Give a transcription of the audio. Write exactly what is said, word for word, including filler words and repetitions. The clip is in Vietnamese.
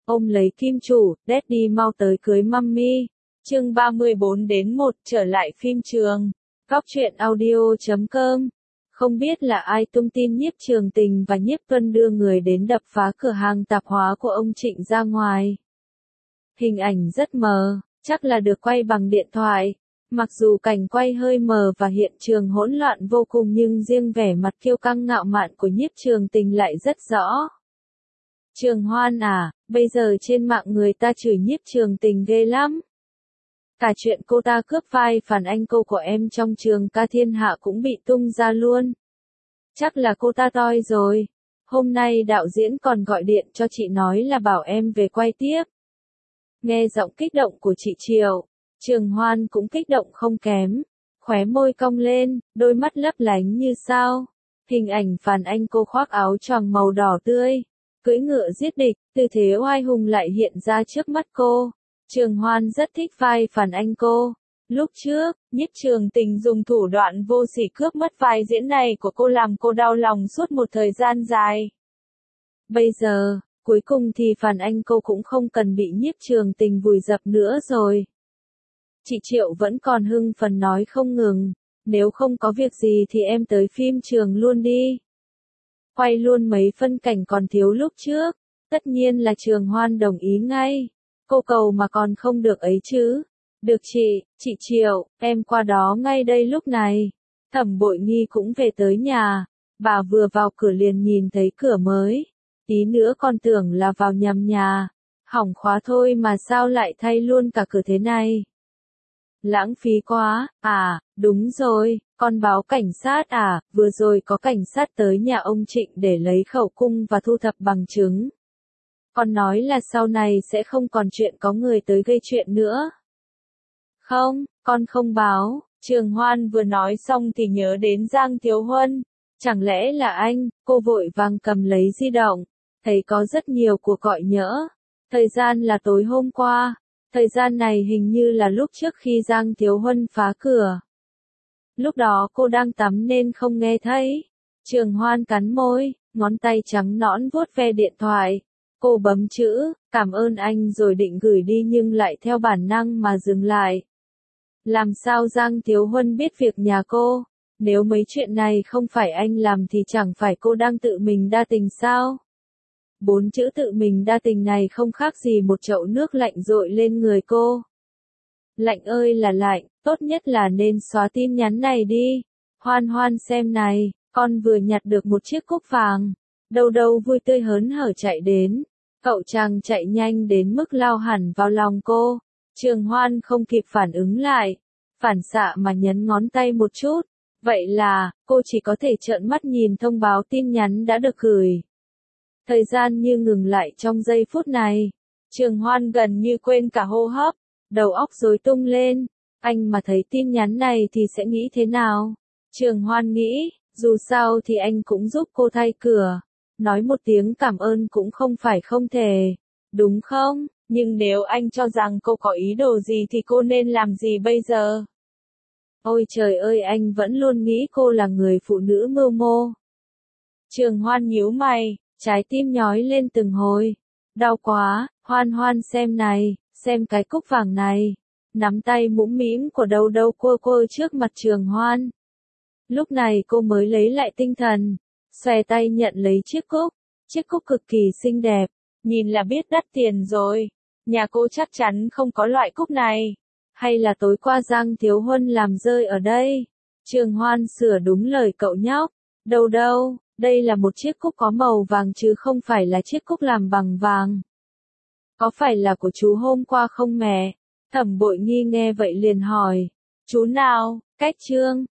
Ôm lấy kim chủ, Daddy mau tới cưới Mummy. Chương ba mươi bốn đến một trở lại phim trường. Góc truyện audio chấm com. Không biết là ai tung tin Nhiếp Trường Tình và Nhiếp Tuân đưa người đến đập phá cửa hàng tạp hóa của ông Trịnh ra ngoài. Hình ảnh rất mờ, chắc là được quay bằng điện thoại. Mặc dù cảnh quay hơi mờ và hiện trường hỗn loạn vô cùng nhưng riêng vẻ mặt kiêu căng ngạo mạn của Nhiếp Trường Tình lại rất rõ. Trường Hoan à, bây giờ trên mạng người ta chửi Nhiếp Trường Tình ghê lắm. Cả chuyện cô ta cướp vai phản anh cô của em trong trường ca thiên hạ cũng bị tung ra luôn. Chắc là cô ta toi rồi. Hôm nay đạo diễn còn gọi điện cho chị nói là bảo em về quay tiếp. Nghe giọng kích động của chị Triệu, Trường Hoan cũng kích động không kém. Khóe môi cong lên, đôi mắt lấp lánh như sao. Hình ảnh phản anh cô khoác áo choàng màu đỏ tươi, cưỡi ngựa giết địch, tư thế oai hùng lại hiện ra trước mắt cô. Trường Hoan rất thích vai phản anh cô. Lúc trước, Nhiếp Trường Tình dùng thủ đoạn vô sỉ cướp mất vai diễn này của cô làm cô đau lòng suốt một thời gian dài. Bây giờ, cuối cùng thì phản anh cô cũng không cần bị Nhiếp Trường Tình vùi dập nữa rồi. Chị Triệu vẫn còn hưng phấn nói không ngừng, nếu không có việc gì thì em tới phim trường luôn đi. Quay luôn mấy phân cảnh còn thiếu lúc trước, tất nhiên là Trường Hoan đồng ý ngay. Cô cầu mà còn không được ấy chứ. Được chị, chị Triệu, em qua đó ngay đây lúc này. Thẩm Bội Nghi cũng về tới nhà. Bà vừa vào cửa liền nhìn thấy cửa mới. Tí nữa còn tưởng là vào nhầm nhà. Hỏng khóa thôi mà sao lại thay luôn cả cửa thế này. Lãng phí quá, à, đúng rồi, con báo cảnh sát à, vừa rồi có cảnh sát tới nhà ông Trịnh để lấy khẩu cung và thu thập bằng chứng. Con nói là sau này sẽ không còn chuyện có người tới gây chuyện nữa. Không, con không báo. Trường Hoan vừa nói xong thì nhớ đến Giang Thiếu Huân. Chẳng lẽ là anh? Cô vội vàng cầm lấy di động. Thấy có rất nhiều cuộc gọi nhỡ. Thời gian là tối hôm qua. Thời gian này hình như là lúc trước khi Giang Thiếu Huân phá cửa. Lúc đó cô đang tắm nên không nghe thấy. Trường Hoan cắn môi, ngón tay trắng nõn vuốt ve điện thoại. Cô bấm chữ, cảm ơn anh rồi định gửi đi nhưng lại theo bản năng mà dừng lại. Làm sao Giang Thiếu Huân biết việc nhà cô? Nếu mấy chuyện này không phải anh làm thì chẳng phải cô đang tự mình đa tình sao? Bốn chữ tự mình đa tình này không khác gì một chậu nước lạnh dội lên người cô. Lạnh ơi là lạnh, tốt nhất là nên xóa tin nhắn này đi. Hoan Hoan xem này, con vừa nhặt được một chiếc cúc vàng. Đâu đâu vui tươi hớn hở chạy đến. Cậu chàng chạy nhanh đến mức lao hẳn vào lòng cô. Trường Hoan không kịp phản ứng lại. Phản xạ mà nhấn ngón tay một chút. Vậy là, cô chỉ có thể trợn mắt nhìn thông báo tin nhắn đã được gửi. Thời gian như ngừng lại trong giây phút này. Trường Hoan gần như quên cả hô hấp. Đầu óc rối tung lên. Anh mà thấy tin nhắn này thì sẽ nghĩ thế nào? Trường Hoan nghĩ, dù sao thì anh cũng giúp cô thay cửa. Nói một tiếng cảm ơn cũng không phải không thể. Đúng không? Nhưng nếu anh cho rằng cô có ý đồ gì thì cô nên làm gì bây giờ? Ôi trời ơi, anh vẫn luôn nghĩ cô là người phụ nữ mưu mô. Trường Hoan nhíu mày, trái tim nhói lên từng hồi. Đau quá, Hoan Hoan xem này, xem cái cúc vàng này. Nắm tay mũm mĩm của Đâu Đâu cua cua trước mặt Trường Hoan. Lúc này cô mới lấy lại tinh thần. Xòe tay nhận lấy chiếc cúc. Chiếc cúc cực kỳ xinh đẹp. Nhìn là biết đắt tiền rồi. Nhà cô chắc chắn không có loại cúc này. Hay là tối qua Giang Thiếu Huân làm rơi ở đây? Trường Hoan sửa đúng lời cậu nhóc. Đâu đâu, đây là một chiếc cúc có màu vàng chứ không phải là chiếc cúc làm bằng vàng. Có phải là của chú hôm qua không mẹ? Thẩm Bội Nghi nghe vậy liền hỏi. Chú nào? Cách Trương,